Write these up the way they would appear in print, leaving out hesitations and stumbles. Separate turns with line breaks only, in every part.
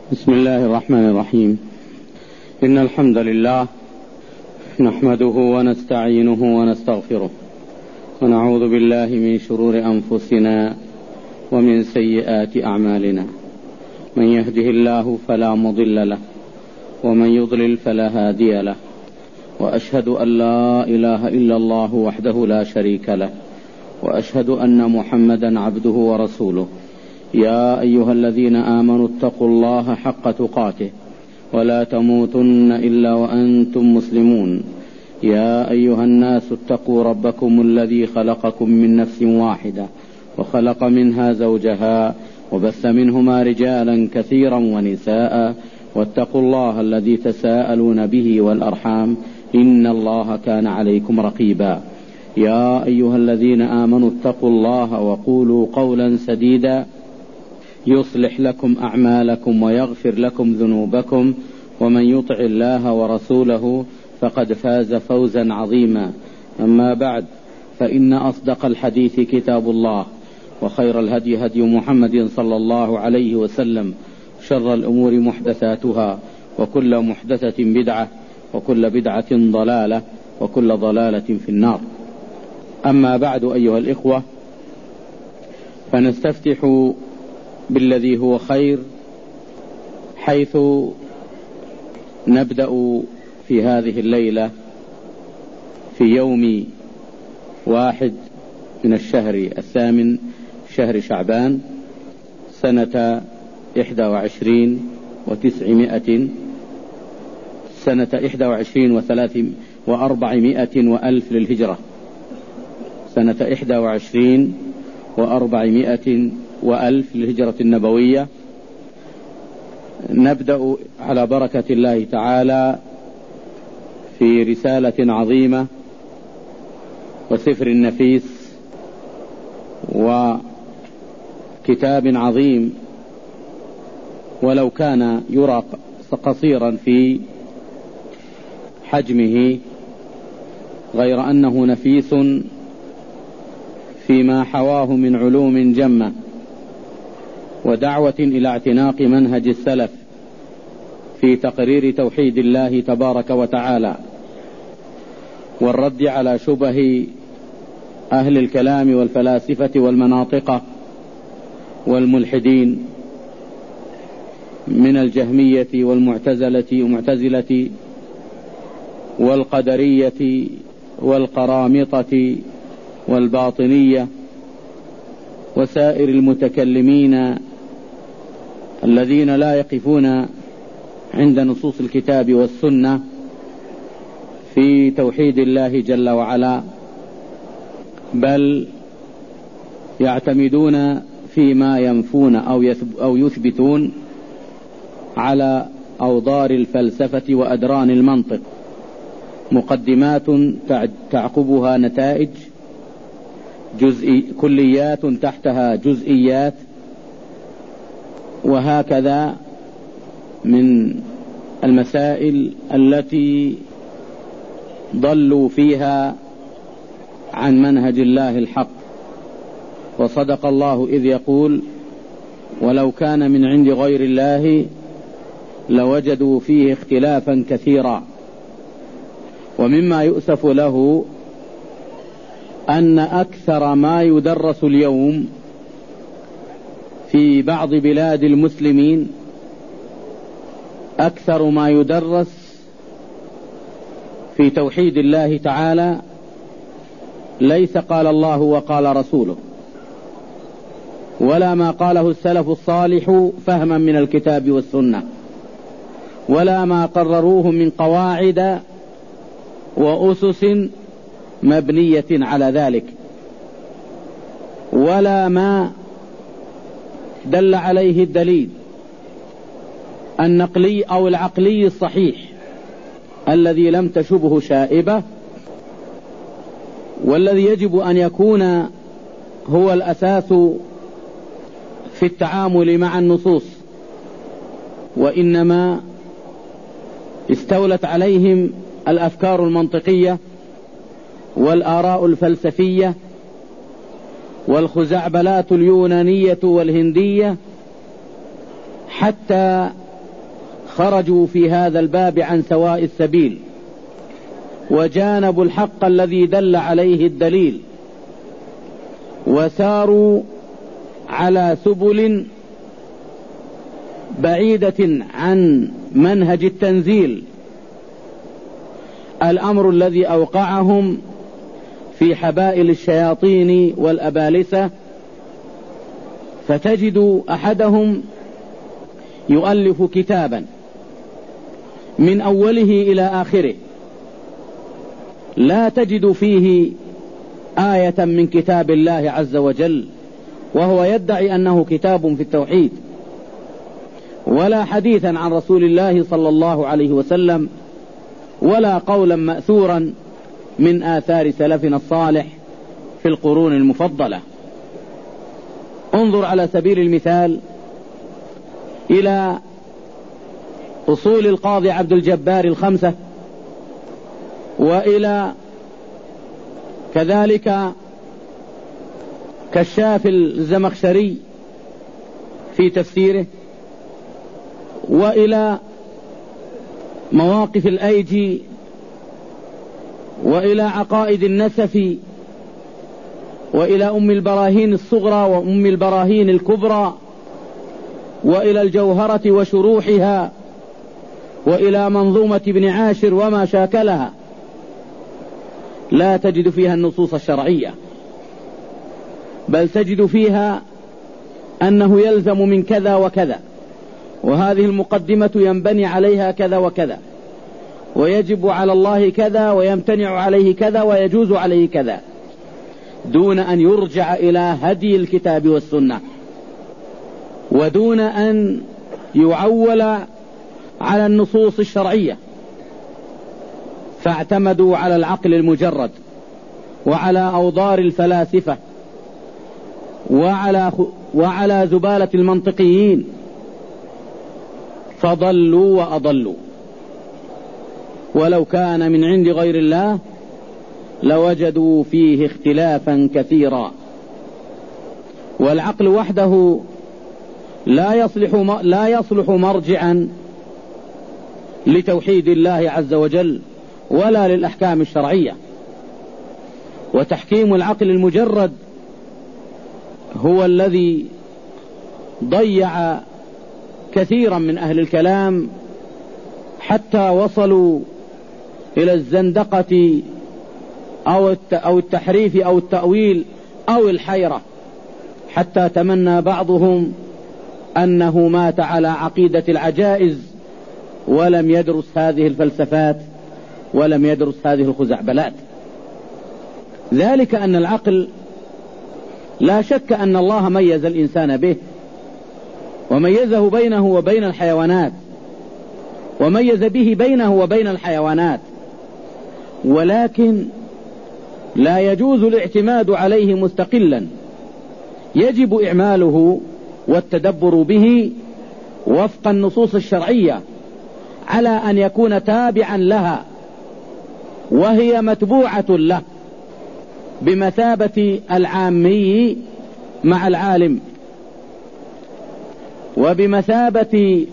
بسم الله الرحمن الرحيم. إن الحمد لله نحمده ونستعينه ونستغفره ونعوذ بالله من شرور أنفسنا ومن سيئات أعمالنا. من يهده الله فلا مضل له ومن يضلل فلا هادي له، وأشهد أن لا إله إلا الله وحده لا شريك له، وأشهد أن محمدا عبده ورسوله. يا أيها الذين آمنوا اتقوا الله حق تقاته ولا تموتن إلا وأنتم مسلمون. يا أيها الناس اتقوا ربكم الذي خلقكم من نفس واحدة وخلق منها زوجها وبث منهما رجالا كثيرا ونساء، واتقوا الله الذي تساءلون به والأرحام إن الله كان عليكم رقيبا. يا أيها الذين آمنوا اتقوا الله وقولوا قولا سديدا يصلح لكم أعمالكم ويغفر لكم ذنوبكم، ومن يطع الله ورسوله فقد فاز فوزا عظيما. أما بعد، فإن أصدق الحديث كتاب الله، وخير الهدي هدي محمد صلى الله عليه وسلم، شر الأمور محدثاتها، وكل محدثة بدعة، وكل بدعة ضلالة، وكل ضلالة في النار. أما بعد أيها الإخوة، فنستفتح بالذي هو خير، حيث نبدأ في هذه الليلة في يوم 1 من الشهر الثامن، شهر شعبان، سنة 21 و400 وألف للهجرة، سنة 21 و400 وألف للهجرة النبوية. نبدأ على بركة الله تعالى في رسالة عظيمة وسفر نفيس وكتاب عظيم، ولو كان يرى قصيرا في حجمه، غير أنه نفيس فيما حواه من علوم جمة ودعوة إلى اعتناق منهج السلف في تقرير توحيد الله تبارك وتعالى، والرد على شبه أهل الكلام والفلاسفة والمناطقة والملحدين من الجهمية والمعتزلة والقدرية والقرامطة والباطنية وسائر المتكلمين الذين لا يقفون عند نصوص الكتاب والسنة في توحيد الله جل وعلا، بل يعتمدون فيما ينفون أو يثبتون على أوضار الفلسفة وأدران المنطق، مقدمات تعقبها نتائج، كليات تحتها جزئيات، وهكذا من المسائل التي ضلوا فيها عن منهج الله الحق. وصدق الله إذ يقول: ولو كان من عند غير الله لوجدوا فيه اختلافا كثيرا. ومما يؤسف له أن أكثر ما يدرس اليوم في بعض بلاد المسلمين، أكثر ما يدرس في توحيد الله تعالى ليس قال الله وقال رسوله، ولا ما قاله السلف الصالح فهما من الكتاب والسنة، ولا ما قرروه من قواعد وأسس مبنية على ذلك، ولا ما دل عليه الدليل النقلي أو العقلي الصحيح الذي لم تشبه شائبة، والذي يجب أن يكون هو الأساس في التعامل مع النصوص. وإنما استولت عليهم الأفكار المنطقية والآراء الفلسفية والخزعبلات اليونانية والهندية، حتى خرجوا في هذا الباب عن سواء السبيل وجانبوا الحق الذي دل عليه الدليل وساروا على سبل بعيدة عن منهج التنزيل، الأمر الذي أوقعهم في حبائل الشياطين والأبالسة. فتجد أحدهم يؤلف كتابا من أوله إلى آخره لا تجد فيه آية من كتاب الله عز وجل، وهو يدعي أنه كتاب في التوحيد، ولا حديثا عن رسول الله صلى الله عليه وسلم، ولا قولا مأثورا من آثار سلفنا الصالح في القرون المفضلة. انظر على سبيل المثال إلى أصول القاضي عبد الجبار الخمسة، وإلى كذلك كشاف الزمخشري في تفسيره، وإلى مواقف الأيجي، وإلى عقائد النسفي، وإلى أم البراهين الصغرى وأم البراهين الكبرى، وإلى الجوهرة وشروحها، وإلى منظومة ابن عاشر وما شاكلها. لا تجد فيها النصوص الشرعية، بل تجد فيها أنه يلزم من كذا وكذا، وهذه المقدمة ينبني عليها كذا وكذا، ويجب على الله كذا، ويمتنع عليه كذا، ويجوز عليه كذا، دون أن يرجع إلى هدي الكتاب والسنة، ودون أن يعول على النصوص الشرعية. فاعتمدوا على العقل المجرد، وعلى أوضار الفلاسفة، وعلى زبالة المنطقيين، فضلوا وأضلوا. ولو كان من عند غير الله لوجدوا فيه اختلافا كثيرا. والعقل وحده لا يصلح مرجعا لتوحيد الله عز وجل ولا للأحكام الشرعية. وتحكيم العقل المجرد هو الذي ضيع كثيرا من أهل الكلام، حتى وصلوا إلى الزندقة أو التحريف أو التأويل أو الحيرة، حتى تمنى بعضهم أنه مات على عقيدة العجائز ولم يدرس هذه الفلسفات ولم يدرس هذه الخزعبلات. ذلك أن العقل لا شك أن الله ميز الإنسان به، وميزه بينه وبين الحيوانات، وميز به بينه وبين الحيوانات، ولكن لا يجوز الاعتماد عليه مستقلا، يجب إعماله والتدبر به وفق النصوص الشرعية على أن يكون تابعا لها، وهي متبوعة له بمثابة العامي مع العالم، وبمثابة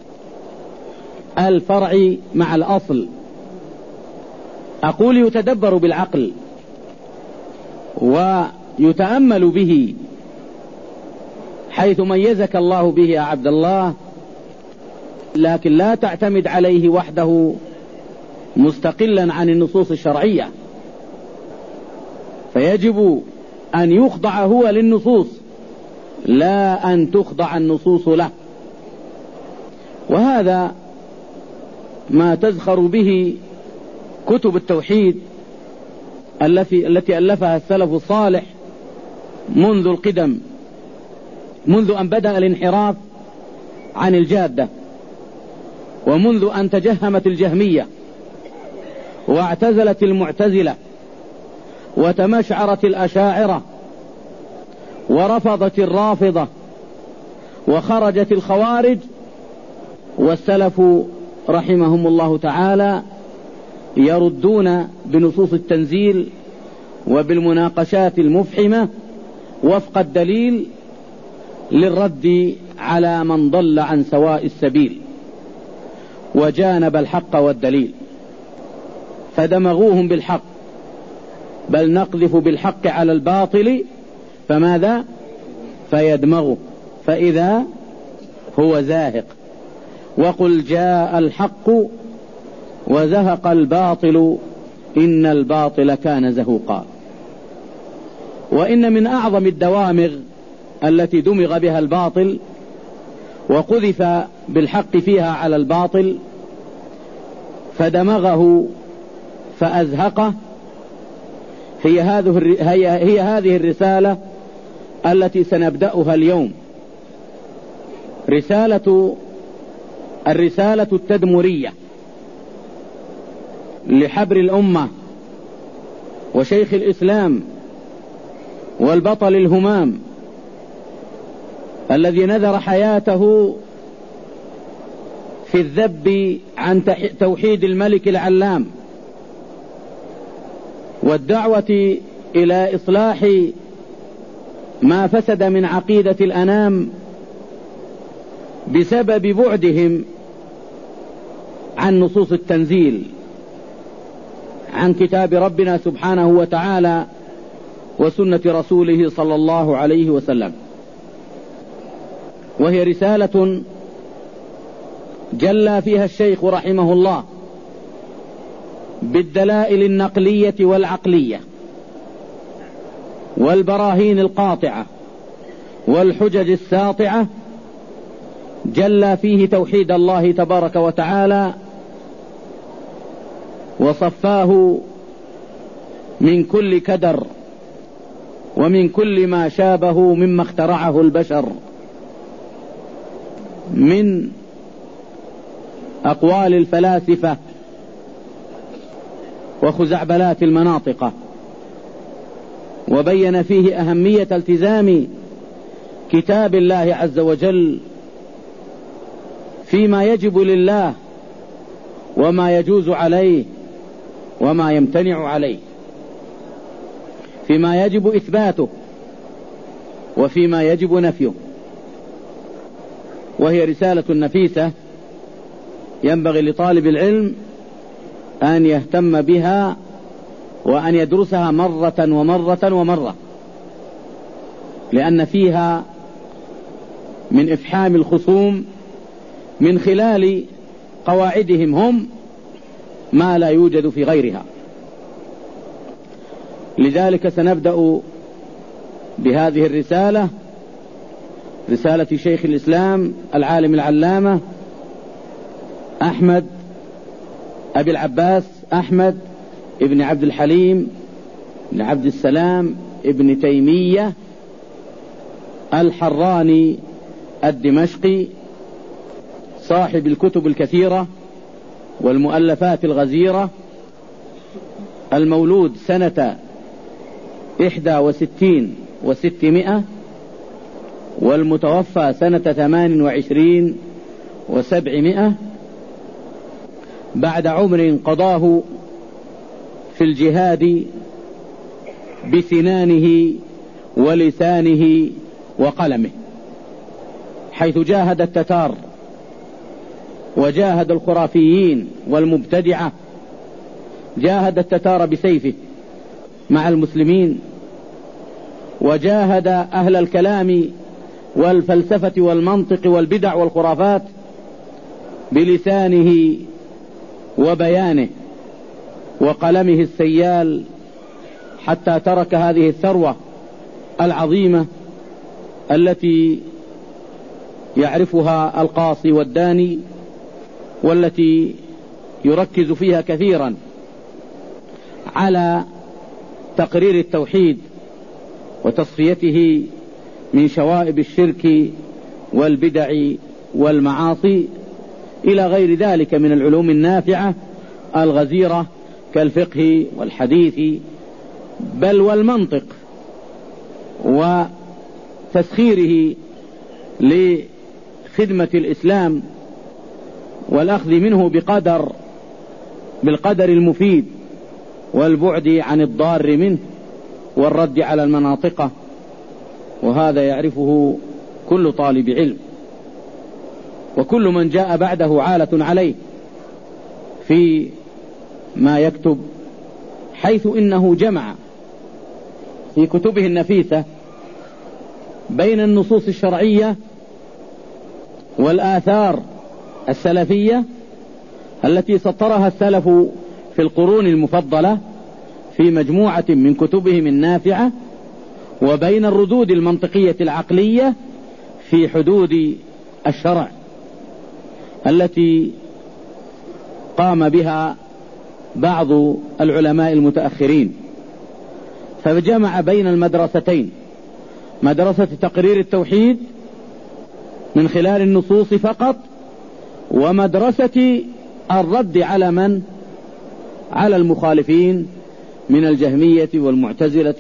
الفرع مع الأصل. أقول يتدبر بالعقل ويتأمل به، حيث ميزك الله به يا عبد الله، لكن لا تعتمد عليه وحده مستقلا عن النصوص الشرعية، فيجب أن يخضع هو للنصوص لا أن تخضع النصوص له. وهذا ما تزخر به كتب التوحيد التي ألفها السلف الصالح منذ القدم، منذ أن بدأ الانحراف عن الجادة، ومنذ أن تجهمت الجهمية واعتزلت المعتزلة وتمشعرت الأشاعرة ورفضت الرافضة وخرجت الخوارج. والسلف رحمهم الله تعالى يردون بنصوص التنزيل وبالمناقشات المفحمة وفق الدليل للرد على من ضل عن سواء السبيل. وجانب الحق والدليل، فدمغوهم بالحق، بل نقذف بالحق على الباطل فماذا؟ فيدمغه فإذا هو زاهق. وقل جاء الحق وزهق الباطل إن الباطل كان زهوقا. وإن من أعظم الدوامغ التي دمغ بها الباطل وقذف بالحق فيها على الباطل فدمغه فأزهقه هي هذه الرسالة التي سنبدأها اليوم، الرسالة التدمرية لحبر الأمة وشيخ الإسلام والبطل الهمام الذي نذر حياته في الذب عن توحيد الملك العلام والدعوة إلى إصلاح ما فسد من عقيدة الأنام بسبب بعدهم عن نصوص التنزيل عن كتاب ربنا سبحانه وتعالى وسنة رسوله صلى الله عليه وسلم. وهي رسالة جلى فيها الشيخ رحمه الله بالدلائل النقلية والعقلية والبراهين القاطعة والحجج الساطعة، جلى فيه توحيد الله تبارك وتعالى وصفاه من كل كدر ومن كل ما شابه مما اخترعه البشر من أقوال الفلاسفة وخزعبلات المناطق، وبين فيه أهمية التزام كتاب الله عز وجل فيما يجب لله وما يجوز عليه وما يمتنع عليه، فيما يجب إثباته وفيما يجب نفيه. وهي رسالة نفيسة ينبغي لطالب العلم أن يهتم بها وأن يدرسها مرة ومرة ومرة، لأن فيها من إفحام الخصوم من خلال قواعدهم هم ما لا يوجد في غيرها. لذلك سنبدأ بهذه الرسالة، رسالة شيخ الإسلام العالم العلامة أحمد أبي العباس أحمد ابن عبد الحليم بن عبد السلام ابن تيمية الحراني الدمشقي، صاحب الكتب الكثيرة والمؤلفات الغزيرة، المولود سنة 61 و600 والمتوفى سنة 28 و700 بعد عمر قضاه في الجهاد بسنانه ولسانه وقلمه، حيث جاهد التتار وجاهد الخرافيين والمبتدعة، جاهد التتار بسيفه مع المسلمين، وجاهد أهل الكلام والفلسفة والمنطق والبدع والخرافات بلسانه وبيانه وقلمه السيال، حتى ترك هذه الثروة العظيمة التي يعرفها القاصي والداني، والتي يركز فيها كثيرا على تقرير التوحيد وتصفيته من شوائب الشرك والبدع والمعاصي إلى غير ذلك من العلوم النافعة الغزيرة كالفقه والحديث بل والمنطق، وتسخيره لخدمة الإسلام والأخذ منه بالقدر المفيد والبعد عن الضار منه والرد على المناطق. وهذا يعرفه كل طالب علم، وكل من جاء بعده عالة عليه في ما يكتب، حيث إنه جمع في كتبه النفيسة بين النصوص الشرعية والآثار السلفية التي سطرها السلف في القرون المفضلة في مجموعة من كتبهم النافعة، وبين الردود المنطقية العقلية في حدود الشرع التي قام بها بعض العلماء المتأخرين. فجمع بين المدرستين، مدرسة تقرير التوحيد من خلال النصوص فقط، ومدرسة الرد على المخالفين من الجهمية والمعتزلة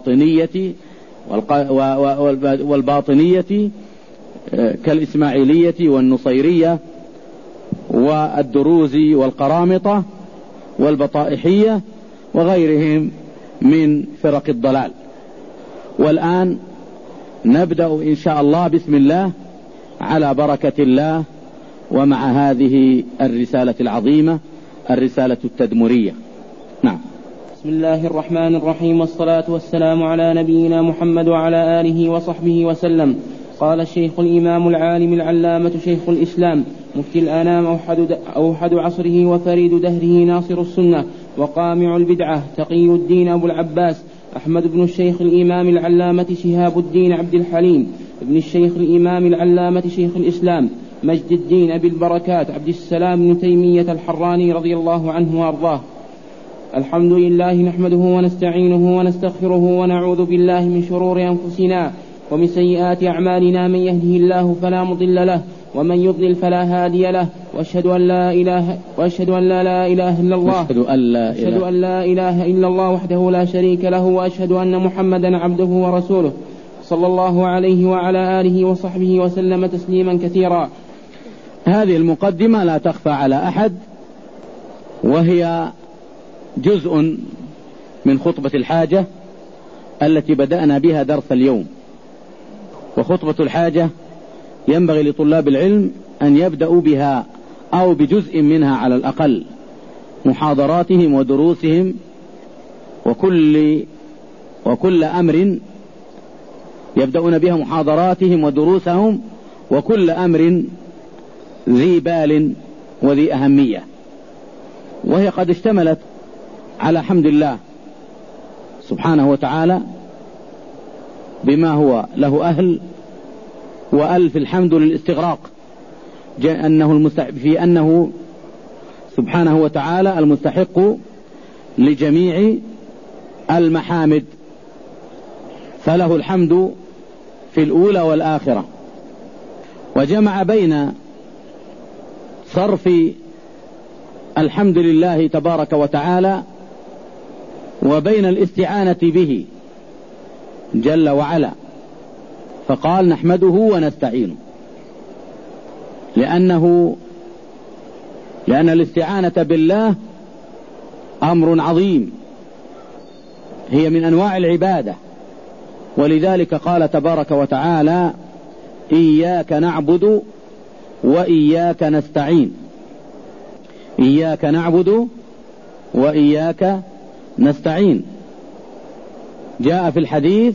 والباطنية كالإسماعيلية والنصيرية والدروزي والقرامطة والبطائحية وغيرهم من فرق الضلال. والآن نبدأ إن شاء الله بسم الله على بركة الله ومع هذه الرسالة العظيمة، الرسالة التدمرية. نعم.
بسم الله الرحمن الرحيم، والصلاة والسلام على نبينا محمد وعلى آله وصحبه وسلم. قال الشيخ الإمام العالم العلامة شيخ الإسلام مفتي الأنام أوحد عصره وفريد دهره ناصر السنة وقامع البدعة تقي الدين أبو العباس أحمد بن الشيخ الإمام العلامة شهاب الدين عبد الحليم ابن الشيخ الإمام العلامة شيخ الإسلام مجد الدين أبي البركات عبد السلام بن تيمية الحراني رضي الله عنه وأرضاه. الحمد لله نحمده ونستعينه ونستغفره ونعوذ بالله من شرور أنفسنا ومن سيئات أعمالنا، من يهده الله فلا مضل له ومن يضلل فلا هادي له، وأشهد أن لا إله إلا الله وحده لا شريك له، وأشهد أن محمدا عبده ورسوله صلى الله عليه وعلى آله وصحبه وسلم تسليما كثيرا.
هذه المقدمة لا تخفى على أحد، وهي جزء من خطبة الحاجة التي بدأنا بها درس اليوم. وخطبة الحاجة ينبغي لطلاب العلم أن يبدأوا بها أو بجزء منها على الأقل، محاضراتهم ودروسهم وكل أمر يبدأون بها محاضراتهم ودروسهم، وكل أمر ذي بال وذي أهمية. وهي قد اشتملت على حمد الله سبحانه وتعالى بما هو له أهل، وألف الحمد للاستغراق، في أنه سبحانه وتعالى المستحق لجميع المحامد، فله الحمد في الأولى والآخرة. وجمع بين صرف الحمد لله تبارك وتعالى وبين الاستعانة به جل وعلا، فقال نحمده ونستعينه، لأن الاستعانة بالله أمر عظيم، هي من أنواع العبادة. ولذلك قال تبارك وتعالى إياك نعبد وإياك نستعين، إياك نعبد وإياك نستعين. جاء في الحديث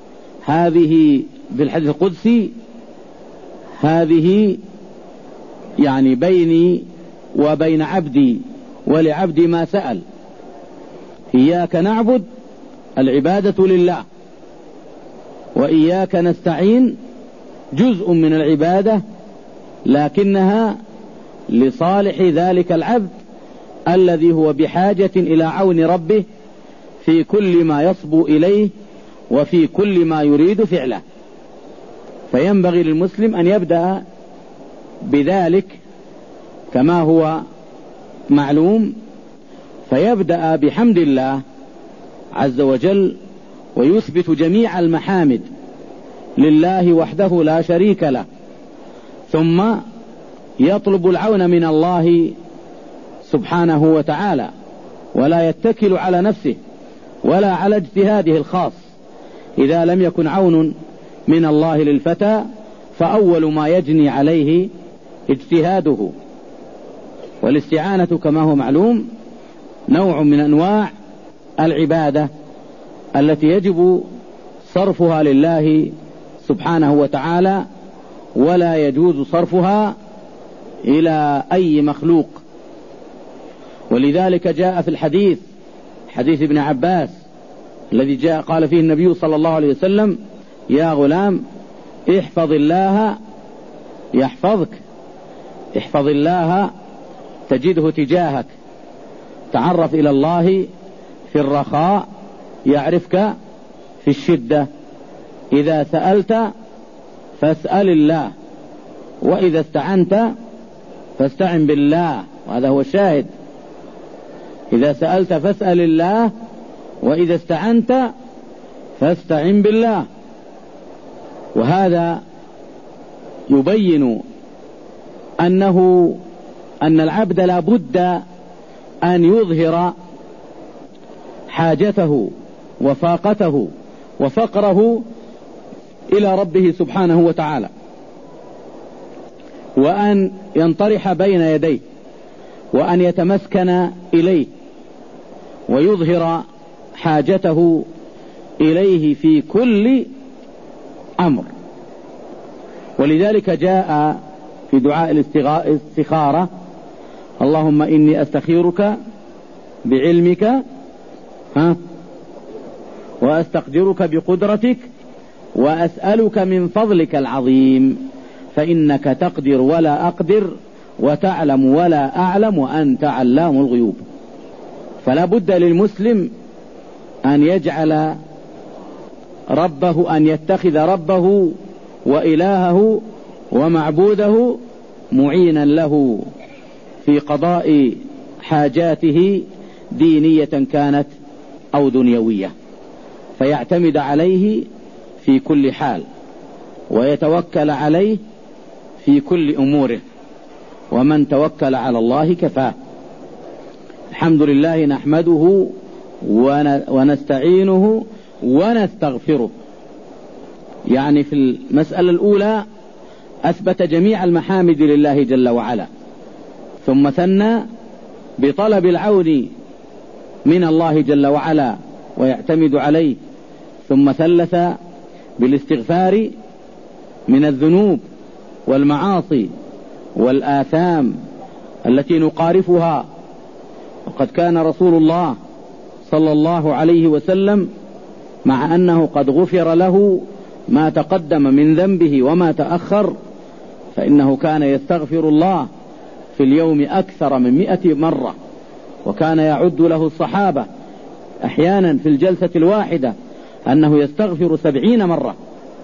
في الحديث القدسي هذه يعني بيني وبين عبدي ولعبدي ما سأل. إياك نعبد العبادة لله، وإياك نستعين جزء من العبادة لكنها لصالح ذلك العبد الذي هو بحاجة إلى عون ربه في كل ما يصبو إليه وفي كل ما يريد فعله. فينبغي للمسلم أن يبدأ بذلك كما هو معلوم، فيبدأ بحمد الله عز وجل ويثبت جميع المحامد لله وحده لا شريك له، ثم يطلب العون من الله سبحانه وتعالى، ولا يتكل على نفسه ولا على اجتهاده الخاص. إذا لم يكن عون من الله للفتى فأول ما يجني عليه اجتهاده. والاستعانة كما هو معلوم نوع من أنواع العبادة التي يجب صرفها لله سبحانه وتعالى، ولا يجوز صرفها إلى أي مخلوق. ولذلك جاء في الحديث، حديث ابن عباس الذي جاء قال فيه النبي صلى الله عليه وسلم: يا غلام احفظ الله يحفظك، احفظ الله تجده تجاهك، تعرف إلى الله في الرخاء يعرفك في الشدة، إذا سألت فاسأل الله، وإذا استعنت فاستعن بالله. وهذا هو الشاهد: إذا سألت فاسأل الله، وإذا استعنت فاستعن بالله. وهذا يبين أن العبد لا بد أن يظهر حاجته وفاقته وفقره إلى ربه سبحانه وتعالى، وأن ينطرح بين يديه، وأن يتمسكن إليه، ويظهر حاجته إليه في كل أمر. ولذلك جاء في دعاء الاستخارة: اللهم إني أستخيرك بعلمك وأستقدرك بقدرتك وأسألك من فضلك العظيم، فإنك تقدر ولا أقدر وتعلم ولا أعلم وأنت علام الغيوب. فلا بد للمسلم أن يجعل ربه، أن يتخذ ربه وإلهه ومعبوده معينا له في قضاء حاجاته دينية كانت أو دنيوية، فيعتمد عليه في كل حال ويتوكل عليه في كل أموره، ومن توكل على الله كفاه. الحمد لله نحمده ونستعينه ونستغفره. يعني في المسألة الأولى أثبت جميع المحامد لله جل وعلا، ثم ثنى بطلب العون من الله جل وعلا ويعتمد عليه، ثم ثلث بالاستغفار من الذنوب والمعاصي والآثام التي نقارفها. وقد كان رسول الله صلى الله عليه وسلم مع أنه قد غفر له ما تقدم من ذنبه وما تأخر، فإنه كان يستغفر الله في اليوم أكثر من 100 مرة، وكان يعد له الصحابة أحيانا في الجلسة الواحدة أنه يستغفر 70 مرة.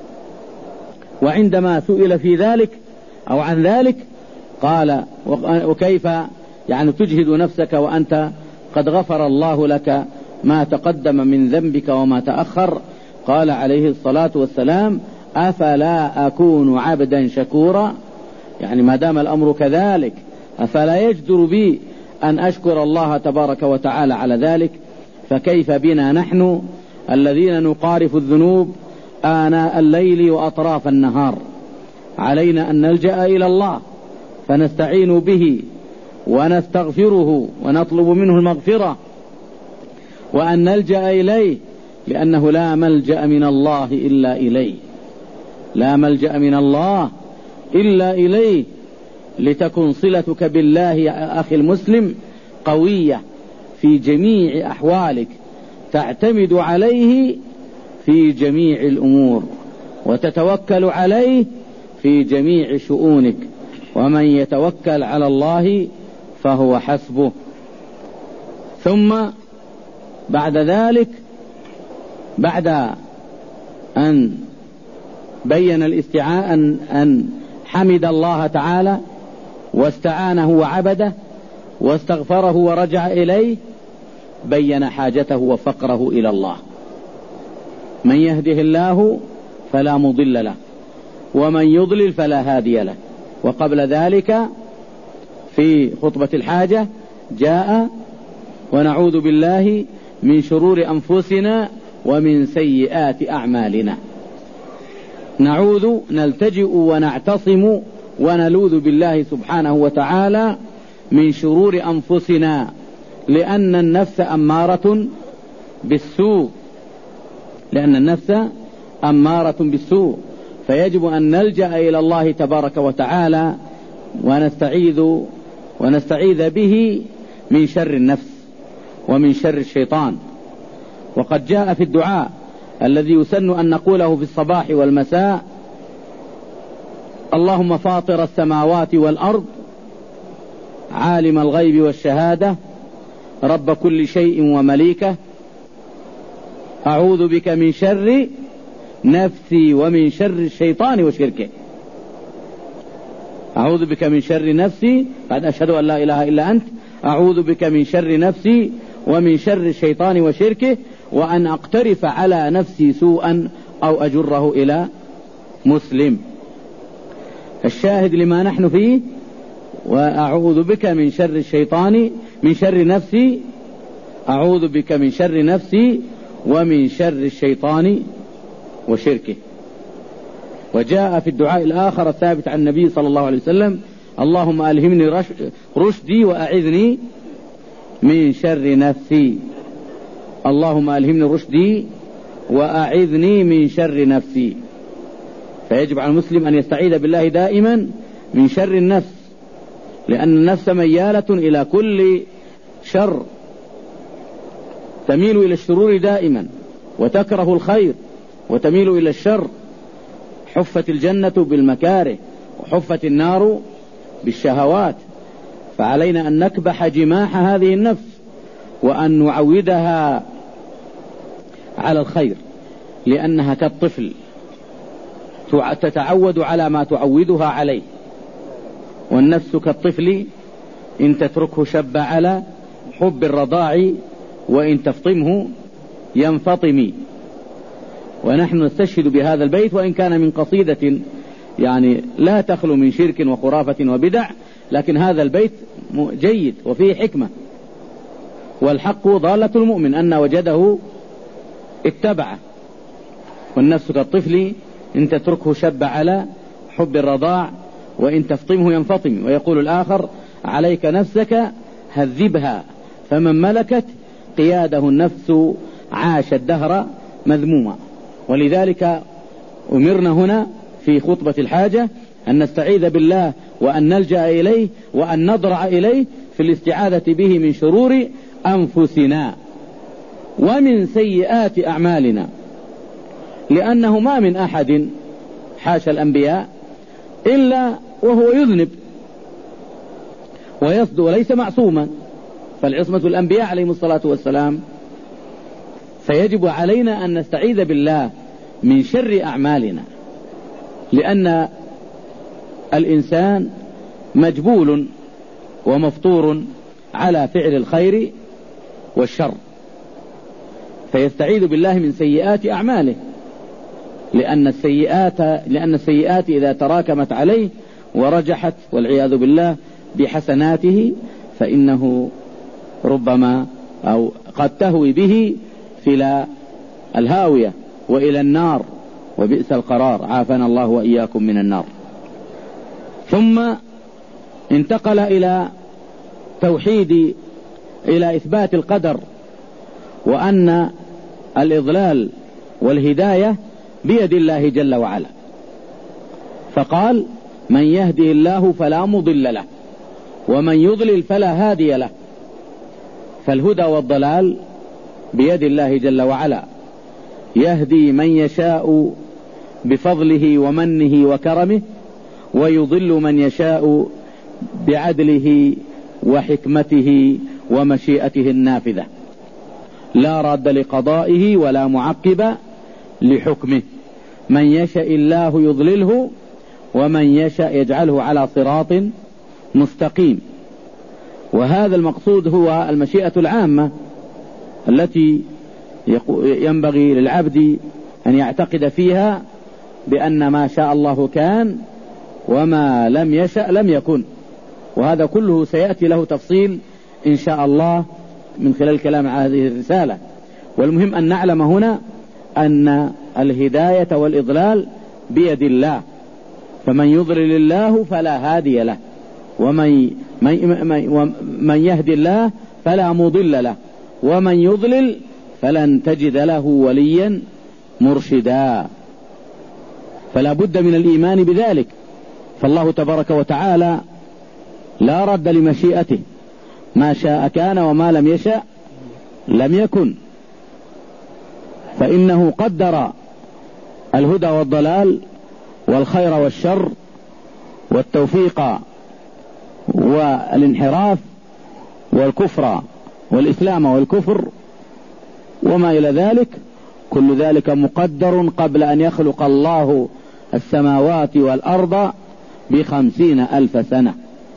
وعندما سئل في ذلك أو عن ذلك قال: وكيف يعني تجهد نفسك وأنت قد غفر الله لك ما تقدم من ذنبك وما تأخر؟ قال عليه الصلاة والسلام: أفلا أكون عبدا شكورا؟ يعني ما دام الأمر كذلك أفلا يجدر بي أن أشكر الله تبارك وتعالى على ذلك؟ فكيف بنا نحن الذين نقارف الذنوب آناء الليل وأطراف النهار؟ علينا أن نلجأ إلى الله فنستعين به ونستغفره ونطلب منه المغفرة، وأن نلجأ إليه، لأنه لا ملجأ من الله إلا إليه، لا ملجأ من الله إلا إليه. لتكن صلتك بالله يا أخي المسلم قوية في جميع أحوالك، تعتمد عليه في جميع الأمور وتتوكل عليه في جميع شؤونك، ومن يتوكل على الله فهو حسبه. ثم بعد ذلك، بعد أن بين الاستعانة أن حمد الله تعالى واستعانه وعبده واستغفره ورجع إليه، بين حاجته وفقره إلى الله. من يهده الله فلا مضل له، ومن يضلل فلا هادي له. وقبل ذلك في خطبة الحاجة جاء: ونعوذ بالله من شرور أنفسنا ومن سيئات أعمالنا. نلتجئ ونعتصم ونلوذ بالله سبحانه وتعالى من شرور أنفسنا، لأن النفس أمارة بالسوء، فيجب أن نلجأ إلى الله تبارك وتعالى ونستعيذ به من شر النفس ومن شر الشيطان. وقد جاء في الدعاء الذي يسن أن نقوله في الصباح والمساء: اللهم فاطر السماوات والأرض، عالم الغيب والشهادة، رب كل شيء ومليكه، أعوذ بك من شر نفسي ومن شر الشيطان وشركه. أعوذ بك من شر نفسي، قد أشهد أن لا إله إلا أنت، أعوذ بك من شر نفسي ومن شر الشيطان وشركه، وأن أقترف على نفسي سوءا أو أجره إلى مسلم. الشاهد لما نحن فيه: وأعوذ بك من شر الشيطان، من شر نفسي، أعوذ بك من شر نفسي ومن شر الشيطان وشركه. وجاء في الدعاء الآخر الثابت عن النبي صلى الله عليه وسلم: اللهم ألهمني رشدي وأعذني من شر نفسي. اللهم ألهمني رشدي وأعذني من شر نفسي. فيجب على المسلم أن يستعيذ بالله دائما من شر النفس، لأن النفس ميالة إلى كل شر، تميل إلى الشرور دائما وتكره الخير وتميل إلى الشر. حفت الجنة بالمكاره وحفت النار بالشهوات، فعلينا أن نكبح جماح هذه النفس وأن نعودها على الخير، لأنها كالطفل تتعود على ما تعودها عليه. والنفس كالطفل إن تتركه شب على حب الرضاع وإن تفطمه ينفطم. ونحن نستشهد بهذا البيت، وإن كان من قصيدة يعني لا تخلو من شرك وخرافة وبدع، لكن هذا البيت جيد وفيه حكمة. والحق ضالة المؤمن، أن وجده اتبعه. والنفس كالطفل إن تتركه شب على حب الرضاع وإن تفطمه ينفطم. ويقول الآخر: عليك نفسك هذبها، فمن ملكت قياده النفس عاش الدهر مذموما. ولذلك أمرنا هنا في خطبة الحاجة أن نستعيذ بالله وأن نلجأ إليه وأن نضرع إليه في الاستعاذة به من شرور أنفسنا ومن سيئات أعمالنا، لأنه ما من أحد حاشا الأنبياء إلا وهو يذنب ويصدق وليس معصوما، فالعصمة الأنبياء عليهم الصلاة والسلام. فيجب علينا أن نستعيذ بالله من شر أعمالنا، لأن الإنسان مجبول ومفطور على فعل الخير والشر، فيستعيذ بالله من سيئات أعماله، لأن السيئات إذا تراكمت عليه ورجحت والعياذ بالله بحسناته فإنه ربما أو قد تهوي به إلى الهاوية وإلى النار، وبئس القرار، عافانا الله وإياكم من النار. ثم انتقل إلى توحيد، إلى إثبات القدر، وأن الإضلال والهداية بيد الله جل وعلا. فقال: من يهده الله فلا مضل له ومن يضلل فلا هادي له. فالهدى والضلال بيد الله جل وعلا، يهدي من يشاء بفضله ومنه وكرمه، ويضل من يشاء بعدله وحكمته ومشيئته النافذة، لا راد لقضائه ولا معقب لحكمه. من يشاء الله يضلله ومن يشاء يجعله على صراط مستقيم. وهذا المقصود هو المشيئة العامة التي ينبغي للعبد أن يعتقد فيها بأن ما شاء الله كان وما لم يشأ لم يكن. وهذا كله سيأتي له تفصيل إن شاء الله من خلال الكلام على هذه الرسالة. والمهم أن نعلم هنا أن الهداية والإضلال بيد الله، فمن يضلل الله فلا هادي له ومن يهدي الله فلا مضل له ومن يضلل فلن تجد له وليا مرشدا. فلا بد من الإيمان بذلك. فالله تبارك وتعالى لا رد لمشيئته، ما شاء كان وما لم يشاء لم يكن، فإنه قدر الهدى والضلال والخير والشر والتوفيق والانحراف والكفر والإسلام والكفر وما إلى ذلك، كل ذلك مقدر قبل أن يخلق الله السماوات والأرض ب50,000 سنة.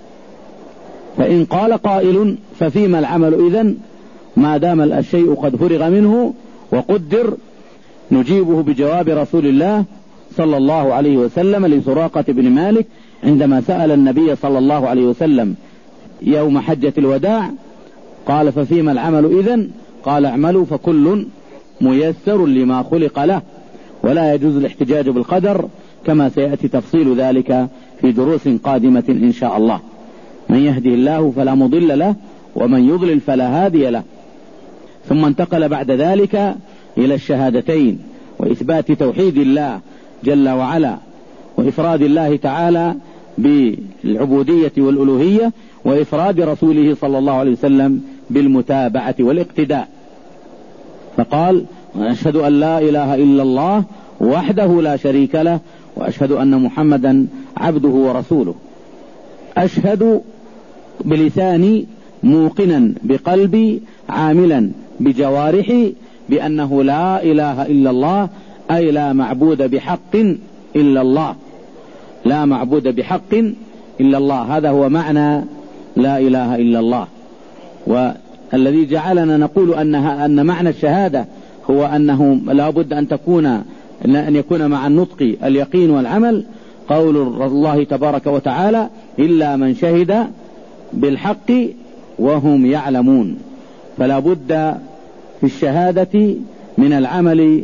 فإن قال قائل ففيما العمل إذن ما دام الشيء قد فرغ منه وقدر؟ نجيبه بجواب رسول الله صلى الله عليه وسلم لسراقة بن مالك عندما سأل النبي صلى الله عليه وسلم يوم حجة الوداع قال ففيما العمل إذن؟ قال اعملوا فكل ميسر لما خلق له. ولا يجوز الاحتجاج بالقدر كما سيأتي تفصيل ذلك في دروس قادمة إن شاء الله. من يهده الله فلا مضل له ومن يضلل فلا هادي له. ثم انتقل بعد ذلك إلى الشهادتين وإثبات توحيد الله جل وعلا وإفراد الله تعالى بالعبودية والألوهية وإفراد رسوله صلى الله عليه وسلم بالمتابعة والاقتداء. فقال أشهد أن لا إله إلا الله وحده لا شريك له وأشهد أن محمدا عبده ورسوله. أشهد بلساني موقنا بقلبي عاملا بجوارحي بأنه لا إله إلا الله، أي لا معبود بحق إلا الله، لا معبود بحق إلا الله. هذا هو معنى لا إله إلا الله. والذي جعلنا نقول أن معنى الشهادة هو أنه لا بد أن يكون مع النطق اليقين والعمل قول الله تبارك وتعالى إلا من شهد بالحق وهم يعلمون. فلا بد في الشهادة من العمل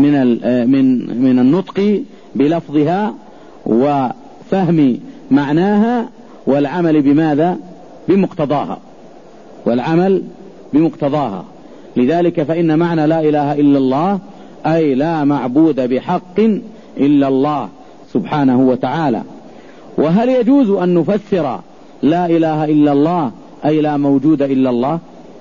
من النطق بلفظها وفهم معناها والعمل بماذا؟ بمقتضاها، والعمل بمقتضاها. لذلك فإن معنى لا إله إلا الله أي لا معبود بحق إلا الله سبحانه وتعالى. وهل يجوز أن نفسر لا إله إلا الله أي لا موجود إلا الله؟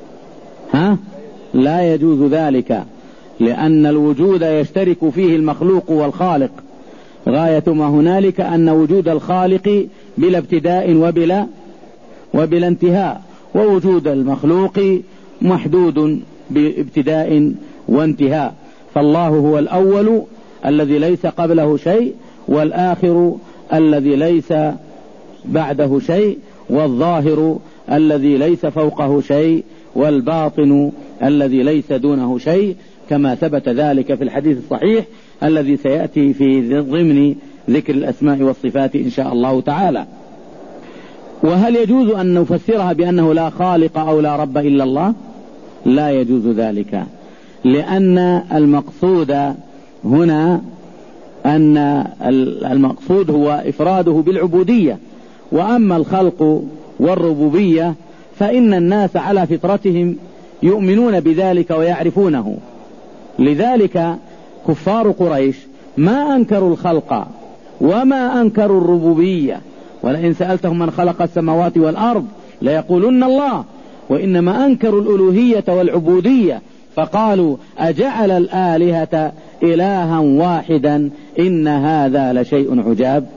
لا يجوز ذلك، لأن الوجود يشترك فيه المخلوق والخالق. غاية ما هنالك أن وجود الخالق بلا ابتداء وبلا انتهاء، ووجود المخلوق محدود بابتداء وانتهاء. فالله هو الأول الذي ليس قبله شيء، والآخر الذي ليس بعده شيء، والظاهر الذي ليس فوقه شيء، والباطن الذي ليس دونه شيء، كما ثبت ذلك في الحديث الصحيح الذي سيأتي في ضمن ذكر الأسماء والصفات إن شاء الله تعالى. وهل يجوز أن نفسرها بأنه لا خالق أو لا رب إلا الله؟ لا يجوز ذلك، لأن المقصود هنا أن المقصود هو إفراده بالعبودية. وأما الخلق والربوبية فإن الناس على فطرتهم يؤمنون بذلك ويعرفونه. لذلك كفار قريش ما أنكروا الخلق وما أنكروا الربوبية، ولئن سألتهم من خلق السماوات والأرض ليقولن الله، وإنما أنكروا الألوهية والعبودية فقالوا أجعل الآلهة إلها واحدا إن هذا لشيء عجاب.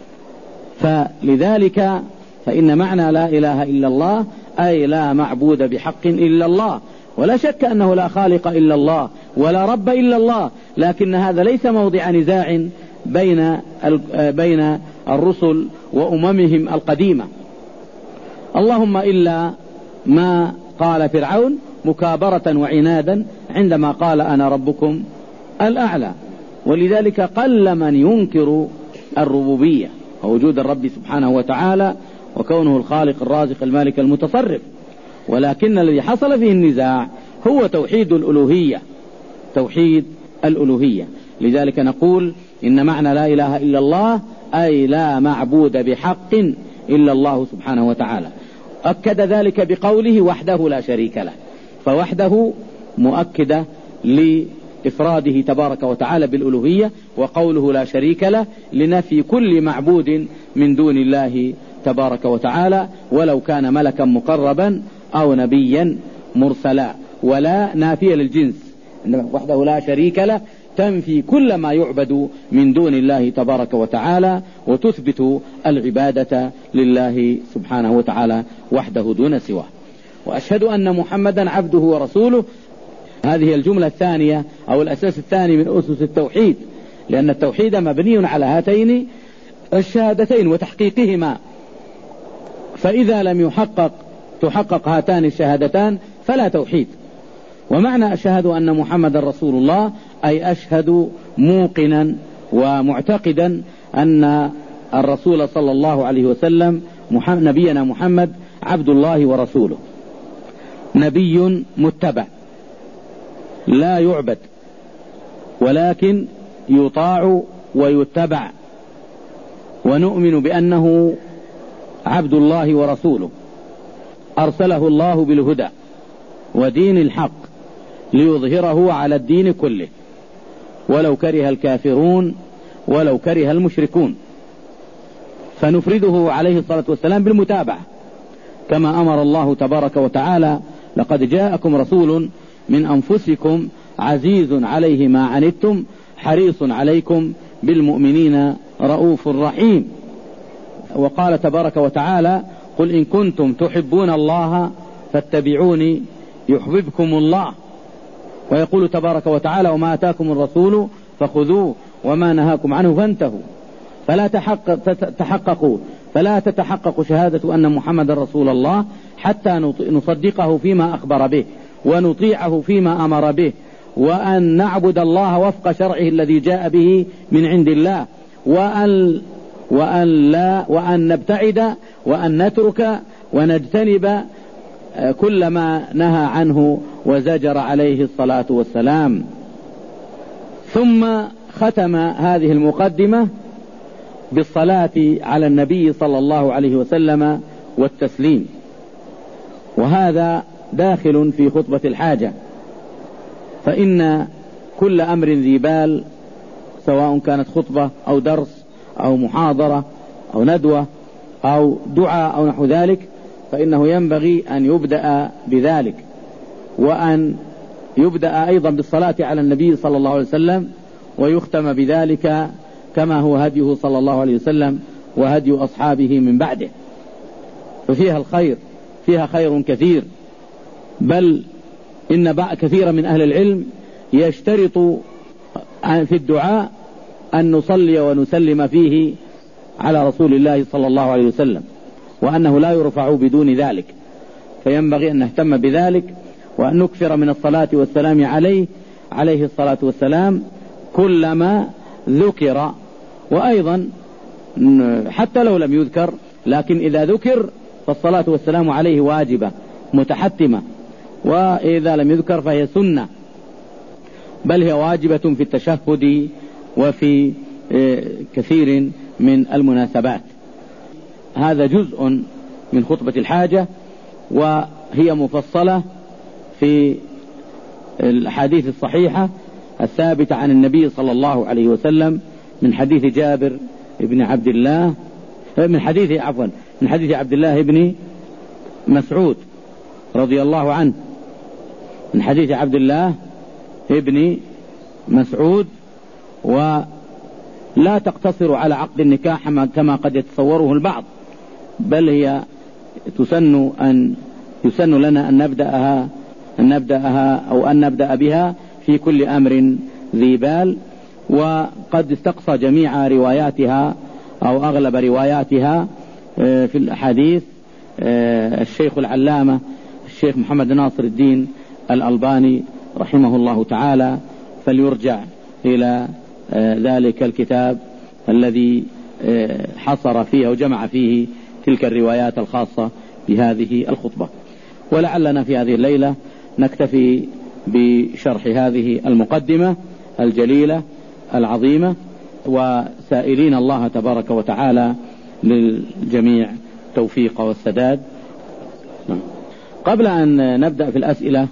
فلذلك فإن معنى لا إله إلا الله أي لا معبود بحق إلا الله. ولا شك أنه لا خالق إلا الله ولا رب إلا الله، لكن هذا ليس موضع نزاع بين الرسل وأممهم القديمة، اللهم إلا ما قال فرعون مكابرة وعنادا عندما قال أنا ربكم الأعلى. ولذلك قل من ينكر الربوبية ووجود الرب سبحانه وتعالى وكونه الخالق الرازق المالك المتصرف، ولكن الذي حصل فيه النزاع هو توحيد الألوهية. لذلك نقول إن معنى لا إله إلا الله أي لا معبود بحق إلا الله سبحانه وتعالى. أكد ذلك بقوله وحده لا شريك له، فوحده مؤكدة لإفراده تبارك وتعالى بالألوهية، وقوله لا شريك له لنفي كل معبود من دون الله تبارك وتعالى ولو كان ملكا مقربا أو نبيا مرسلا، ولا نافية للجنس، وحده لا شريك له تنفي كل ما يعبد من دون الله تبارك وتعالى وتثبت العبادة لله سبحانه وتعالى وحده دون سواه. وأشهد أن محمدا عبده ورسوله. هذه الجملة الثانية أو الأساس الثاني من أسس التوحيد، لأن التوحيد مبني على هاتين الشهادتين وتحقيقهما، فإذا لم تحقق هاتان الشهادتان فلا توحيد. ومعنى أشهد أن محمد رسول الله أي أشهد موقنا ومعتقدا أن الرسول صلى الله عليه وسلم نبينا محمد عبد الله ورسوله، نبي متبع لا يعبد ولكن يطاع ويتبع، ونؤمن بأنه عبد الله ورسوله أرسله الله بالهدى ودين الحق ليظهره على الدين كله ولو كره الكافرون ولو كره المشركون. فنفرده عليه الصلاة والسلام بالمتابعة كما أمر الله تبارك وتعالى: لقد جاءكم رسول من أنفسكم عزيز عليه ما عنتم حريص عليكم بالمؤمنين رؤوف رحيم. وقال تبارك وتعالى: قل إن كنتم تحبون الله فاتبعوني يحببكم الله. ويقول تبارك وتعالى: وما آتاكم الرسول فخذوه وما نهاكم عنه فانتهوا. فلا تتحقق شهادة أن محمد رسول الله حتى نصدقه فيما أخبر به ونطيعه فيما أمر به، وأن نعبد الله وفق شرعه الذي جاء به من عند الله، وأن نبتعد وأن نترك ونجتنب كل ما نهى عنه وزجر عليه الصلاة والسلام. ثم ختم هذه المقدمة بالصلاة على النبي صلى الله عليه وسلم والتسليم، وهذا داخل في خطبة الحاجة، فإن كل أمر ذي بال سواء كانت خطبة أو درس أو محاضرة أو ندوة أو دعاء أو نحو ذلك فإنه ينبغي أن يبدأ بذلك، وأن يبدأ أيضا بالصلاة على النبي صلى الله عليه وسلم ويختم بذلك كما هو هديه صلى الله عليه وسلم وهدي أصحابه من بعده. ففيها الخير، فيها خير كثير، بل إن كثيرا من أهل العلم يشترط في الدعاء أن نصلي ونسلم فيه على رسول الله صلى الله عليه وسلم، وأنه لا يرفع بدون ذلك، فينبغي أن نهتم بذلك وأن نكثر من الصلاة والسلام عليه الصلاة والسلام كلما ذكر. وأيضا حتى لو لم يذكر، لكن إذا ذكر فالصلاة والسلام عليه واجبة متحتمة، وإذا لم يذكر فهي سنة، بل هي واجبة في التشهد وفي كثير من المناسبات. هذا جزء من خطبة الحاجة، وهي مفصلة في الحديث الصحيحة الثابتة عن النبي صلى الله عليه وسلم من حديث جابر بن عبد الله من حديث عبد الله بن مسعود رضي الله عنه، من حديث عبد الله بن مسعود. ولا تقتصر على عقد النكاح كما قد يتصوره البعض، بل هي يسن لنا أن نبدأ بها في كل أمر ذي بال. وقد استقصى جميع رواياتها أو أغلب رواياتها في الأحاديث الشيخ العلامة الشيخ محمد ناصر الدين الألباني رحمه الله تعالى، فليرجع إلى ذلك الكتاب الذي حصر فيه وجمع فيه تلك الروايات الخاصة بهذه الخطبة. ولعلنا في هذه الليلة نكتفي بشرح هذه المقدمة الجليلة العظيمة، وسائلين الله تبارك وتعالى للجميع التوفيق والسداد. قبل أن نبدأ في الأسئلة،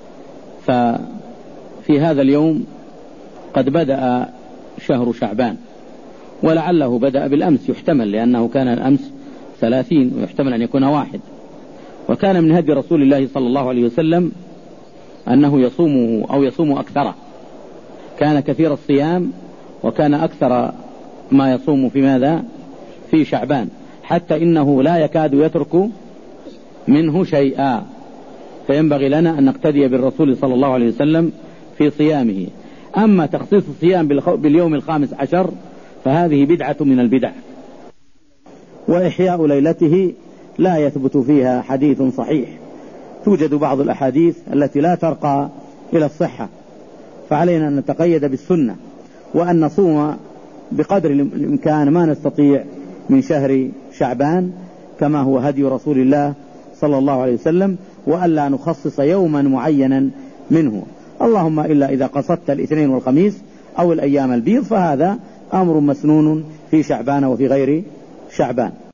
ففي هذا اليوم قد بدأ شهر شعبان، ولعله بدأ بالأمس، يحتمل لأنه كان الأمس 30 ويحتمل أن يكون 1. وكان من هدي رسول الله صلى الله عليه وسلم أنه يصومه أو يصوم أكثره، كان كثير الصيام، وكان أكثر ما يصوم في ماذا؟ في شعبان، حتى إنه لا يكاد يترك منه شيئا. فينبغي لنا أن نقتدي بالرسول صلى الله عليه وسلم في صيامه. أما تخصيص الصيام باليوم 15 فهذه بدعة من البدع، وإحياء ليلته لا يثبت فيها حديث صحيح. توجد بعض الأحاديث التي لا ترقى إلى الصحة، فعلينا أن نتقيد بالسنة، وأن نصوم بقدر الإمكان ما نستطيع من شهر شعبان كما هو هدي رسول الله صلى الله عليه وسلم، وألا نخصص يوما معينا منه، اللهم إلا إذا قصدت الاثنين والخميس أو الأيام البيض، فهذا أمر مسنون في شعبان وفي غير شعبان.